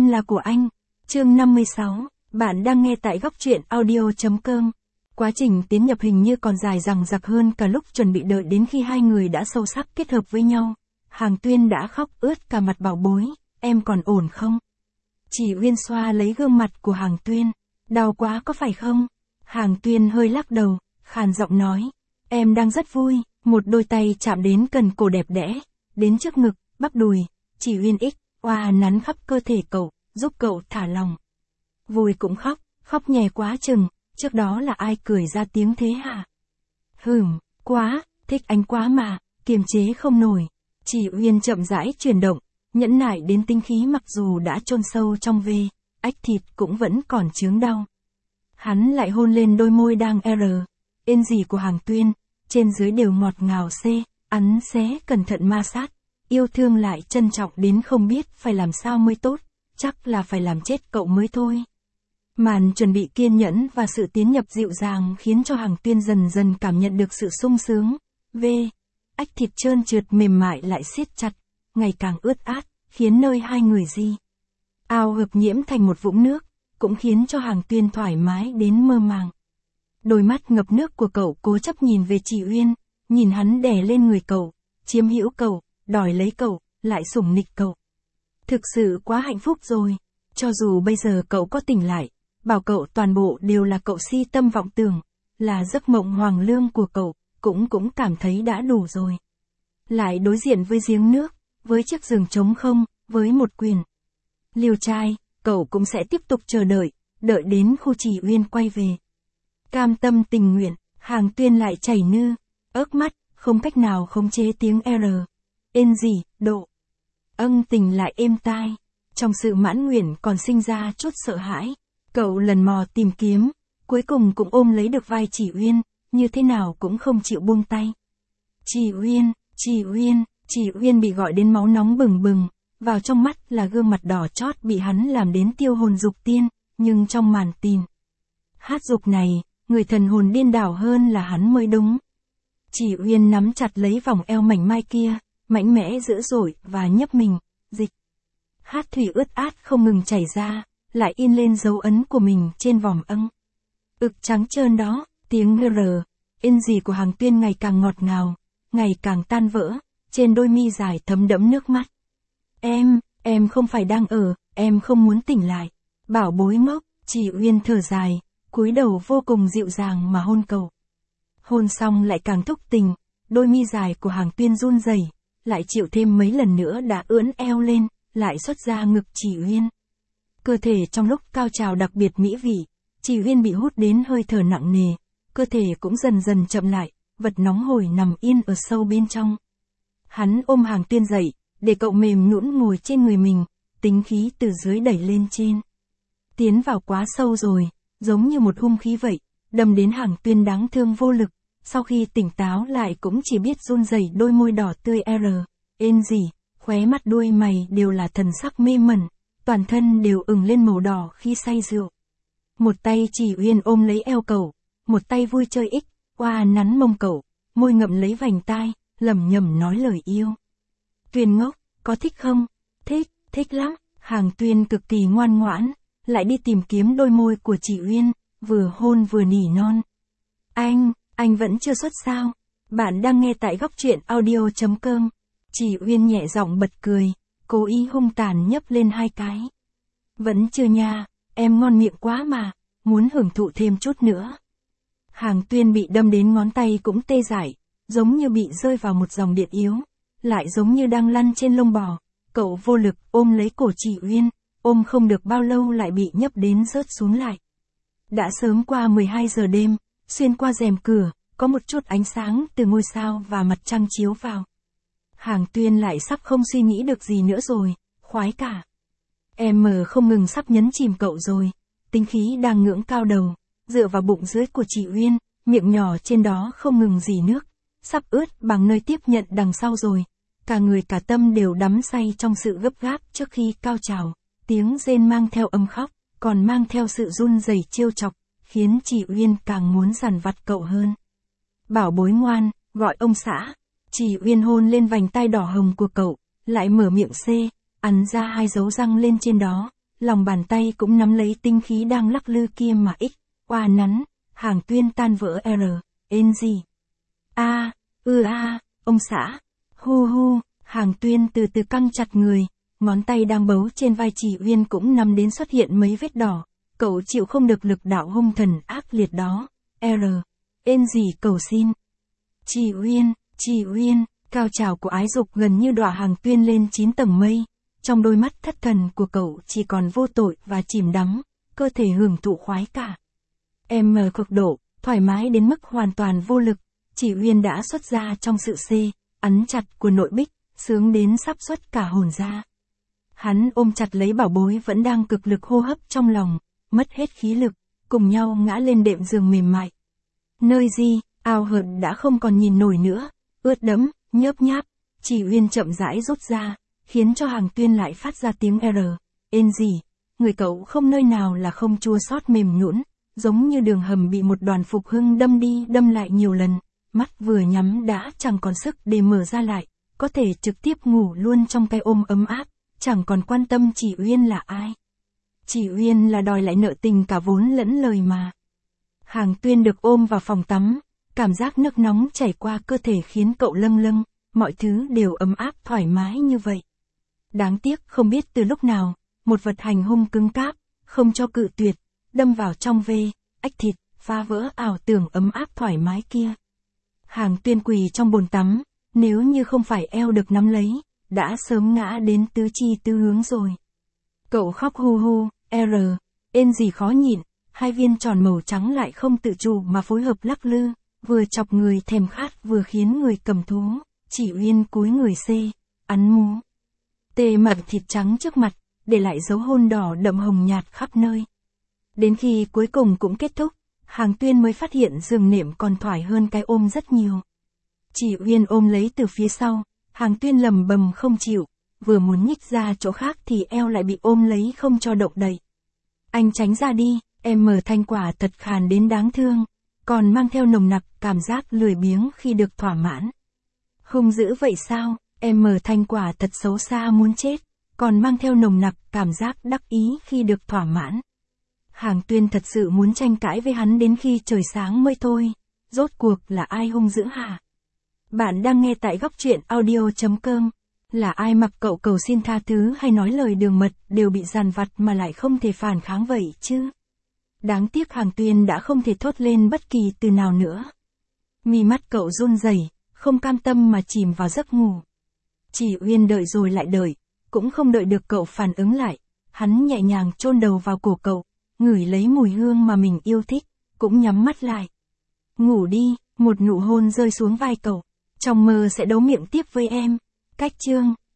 Em là của anh. Chương 56, bạn đang nghe tại góc truyện audio.com. Quá trình tiến nhập hình như còn dài dằng dặc hơn cả lúc chuẩn bị, đợi đến khi hai người đã sâu sắc kết hợp với nhau. Hàng Tuyên đã khóc ướt cả mặt. Bảo bối, em còn ổn không? Chỉ Uyên xoa lấy gương mặt của Hàng Tuyên. Đau quá có phải không? Hàng Tuyên hơi lắc đầu, khàn giọng nói. Em đang rất vui. Một đôi tay chạm đến cần cổ đẹp đẽ, đến trước ngực, bắp đùi. Chỉ Uyên oa nắn khắp cơ thể cậu, giúp cậu thả lòng. Vui cũng khóc nhè quá chừng, trước đó là ai cười ra tiếng thế hả? Quá, thích anh quá mà, kiềm chế không nổi. Chỉ Uyên chậm rãi chuyển động, nhẫn nại đến tinh khí, mặc dù đã chôn sâu trong ách thịt cũng vẫn còn chướng đau. Hắn lại hôn lên đôi môi đang ên gì của Hàng Tuyên, trên dưới đều ngọt ngào ắn xé cẩn thận ma sát, yêu thương lại trân trọng đến không biết phải làm sao mới tốt, chắc là phải làm chết cậu mới thôi. Màn chuẩn bị kiên nhẫn và sự tiến nhập dịu dàng khiến cho Hàng Tuyên dần dần cảm nhận được sự sung sướng. Ách thịt trơn trượt mềm mại lại siết chặt, ngày càng ướt át, khiến nơi hai người ao hợp nhiễm thành một vũng nước, cũng khiến cho Hàng Tuyên thoải mái đến mơ màng. Đôi mắt ngập nước của cậu cố chấp nhìn về Chỉ Uyên, nhìn hắn đè lên người cậu, chiếm hữu cậu, đòi lấy cậu, lại sủng nịch cậu. Thực sự quá hạnh phúc rồi. Cho dù bây giờ cậu có tỉnh lại, bảo cậu toàn bộ đều là cậu si tâm vọng tưởng, là giấc mộng hoàng lương của cậu, cũng cảm thấy đã đủ rồi. Lại đối diện với giếng nước, với chiếc giường trống không, với một quyền liều trai, cậu cũng sẽ tiếp tục chờ đợi, đợi đến khu Chỉ Uyên quay về. Cam tâm tình nguyện, Hàng Tuyên lại chảy ớt mắt, không cách nào khống chế tiếng độ. Tình lại êm tai. Trong sự mãn nguyện còn sinh ra chút sợ hãi. Cậu lần mò tìm kiếm, cuối cùng cũng ôm lấy được vai Chỉ Uyên, như thế nào cũng không chịu buông tay. Chỉ Uyên bị gọi đến máu nóng bừng bừng, vào trong mắt là gương mặt đỏ chót bị hắn làm đến tiêu hồn dục tiên, nhưng trong màn hát dục này, người thần hồn điên đảo hơn là hắn mới đúng. Chỉ Uyên nắm chặt lấy vòng eo mảnh mai kia, mạnh mẽ dữ dội và nhấp mình, hát thủy ướt át không ngừng chảy ra, lại in lên dấu ấn của mình trên vòm ực trắng trơn đó. Tiếng gì của Hàng Tuyên ngày càng ngọt ngào, ngày càng tan vỡ, trên đôi mi dài thấm đẫm nước mắt. Em không phải đang em không muốn tỉnh lại. Bảo bối ngốc. Chỉ Uyên thở dài, cúi đầu vô cùng dịu dàng mà hôn cậu. Hôn xong lại càng thúc tình, đôi mi dài của Hàng Tuyên run rẩy, lại chịu thêm mấy lần nữa đã ưỡn eo lên, lại xuất ra ngực Chỉ Uyên. Cơ thể trong lúc cao trào đặc biệt mỹ vị, Chỉ Uyên bị hút đến hơi thở nặng nề, cơ thể cũng dần dần chậm lại, vật nóng hổi nằm yên ở sâu bên trong. Hắn ôm Hàng Tuyên dậy, để cậu mềm nhũn ngồi trên người mình, tính khí từ dưới đẩy lên trên. Tiến vào quá sâu rồi, giống như một hung khí vậy, đâm đến Hàng Tuyên đáng thương vô lực, sau khi tỉnh táo lại cũng chỉ biết run rẩy đôi môi đỏ tươi khóe mắt đuôi mày đều là thần sắc mê mẩn, toàn thân đều ửng lên màu đỏ khi say rượu. Một tay Chỉ Uyên ôm lấy eo cậu, một tay vui chơi oa nắn mông cậu, môi ngậm lấy vành tai, lẩm nhẩm nói lời yêu. Tuyên ngốc, có thích không? Thích lắm. Hàng Tuyên cực kỳ ngoan ngoãn, lại đi tìm kiếm đôi môi của Chỉ Uyên, vừa hôn vừa nỉ non. Anh vẫn chưa xuất sao? Bạn đang nghe tại góc truyện audio.com. Chỉ Uyên nhẹ giọng bật cười, cố ý hung tàn nhấp lên hai cái. Vẫn chưa nha, em ngon miệng quá mà, muốn hưởng thụ thêm chút nữa. Hàng Tuyên bị đâm đến ngón tay cũng tê dại, giống như bị rơi vào một dòng điện yếu, lại giống như đang lăn trên lông bò. Cậu vô lực ôm lấy cổ Chỉ Uyên, ôm không được bao lâu lại bị nhấp đến rớt xuống lại. Đã sớm qua 12 giờ đêm, xuyên qua rèm cửa, có một chút ánh sáng từ ngôi sao và mặt trăng chiếu vào. Hàng Tuyên lại sắp không suy nghĩ được gì nữa rồi, khoái cả. Em không ngừng sắp nhấn chìm cậu rồi, tính khí đang ngưỡng cao đầu, dựa vào bụng dưới của Chỉ Uyên, miệng nhỏ trên đó không ngừng rỉ nước, sắp ướt bằng nơi tiếp nhận đằng sau rồi. Cả người cả tâm đều đắm say trong sự gấp gáp trước khi cao trào, tiếng rên mang theo âm khóc, còn mang theo sự run rẩy trêu chọc, khiến Chỉ Uyên càng muốn dằn vặt cậu hơn. Bảo bối ngoan, gọi ông xã. Chỉ Uyên hôn lên vành tai đỏ hồng của cậu, lại mở miệng ắn ra hai dấu răng lên trên đó, lòng bàn tay cũng nắm lấy tinh khí đang lắc lư kia mà oa nắn, Hàng Tuyên tan vỡ N gì. Ông xã. Hu, Hàng Tuyên từ từ căng chặt người, ngón tay đang bấu trên vai chị Uyên cũng nằm đến xuất hiện mấy vết đỏ, cậu chịu không được lực đạo hung thần ác liệt đó. Gì cầu xin. Chị Uyên, cao trào của ái dục gần như đọa Hàng Tuyên lên 9 tầng mây, trong đôi mắt thất thần của cậu chỉ còn vô tội và chìm đắm, cơ thể hưởng thụ khoái cả. Cực độ, thoải mái đến mức hoàn toàn vô lực, chị Uyên đã xuất ra trong sự ấn chặt của nội bích, sướng đến sắp xuất cả hồn ra. Hắn ôm chặt lấy bảo bối vẫn đang cực lực hô hấp trong lòng, mất hết khí lực, cùng nhau ngã lên đệm giường mềm mại. Nơi gì, ao hờn đã không còn nhìn nổi nữa, ướt đẫm, nhớp nháp, chị Uyên chậm rãi rút ra, khiến cho Hàng Tuyên lại phát ra tiếng gì. Người cậu không nơi nào là không chua xót mềm nhũn, giống như đường hầm bị một đoàn phục hưng đâm đi đâm lại nhiều lần, mắt vừa nhắm đã chẳng còn sức để mở ra lại, có thể trực tiếp ngủ luôn trong cái ôm ấm áp, chẳng còn quan tâm chị Uyên là ai. Chị Uyên là đòi lại nợ tình cả vốn lẫn lời mà. Hàng Tuyên được ôm vào phòng tắm, cảm giác nước nóng chảy qua cơ thể khiến cậu lâng lâng, mọi thứ đều ấm áp thoải mái như vậy. Đáng tiếc không biết từ lúc nào, một vật hành hung cứng cáp, không cho cự tuyệt, đâm vào trong ách thịt, phá vỡ ảo tưởng ấm áp thoải mái kia. Hàng Tuyên quỳ trong bồn tắm, nếu như không phải eo được nắm lấy, đã sớm ngã đến tứ chi tứ hướng rồi. Cậu khóc hu, gì khó nhịn, hai viên tròn màu trắng lại không tự chủ mà phối hợp lắc lư, vừa chọc người thèm khát vừa khiến người cầm thú. Chị Uyên cúi người ấn mú. Tê mật thịt trắng trước mặt, để lại dấu hôn đỏ đậm hồng nhạt khắp nơi. Đến khi cuối cùng cũng kết thúc, Hàng Tuyên mới phát hiện giường nệm còn thoải hơn cái ôm rất nhiều. Chị Uyên ôm lấy từ phía sau, Hàng Tuyên lầm bầm không chịu, vừa muốn nhích ra chỗ khác thì eo lại bị ôm lấy không cho động đậy. Anh tránh ra đi, thanh quả thật khàn đến đáng thương, còn mang theo nồng nặc cảm giác lười biếng khi được thỏa mãn. Hung dữ vậy sao, thanh quả thật xấu xa muốn chết, còn mang theo nồng nặc cảm giác đắc ý khi được thỏa mãn. Hàng Tuyên thật sự muốn tranh cãi với hắn đến khi trời sáng mới thôi, rốt cuộc là ai hung dữ hả? Bạn đang nghe tại Góc Truyện Audio.com, là ai mặc cậu cầu xin tha thứ hay nói lời đường mật đều bị dằn vặt mà lại không thể phản kháng vậy chứ? Đáng tiếc Hàng Tuyên đã không thể thốt lên bất kỳ từ nào nữa. Mi mắt cậu run rẩy, không cam tâm mà chìm vào giấc ngủ. Chị Uyên đợi rồi lại đợi, cũng không đợi được cậu phản ứng lại, hắn nhẹ nhàng chôn đầu vào cổ cậu, ngửi lấy mùi hương mà mình yêu thích, cũng nhắm mắt lại. Ngủ đi, một nụ hôn rơi xuống vai cậu, trong mơ sẽ đấu miệng tiếp với em. Cách chương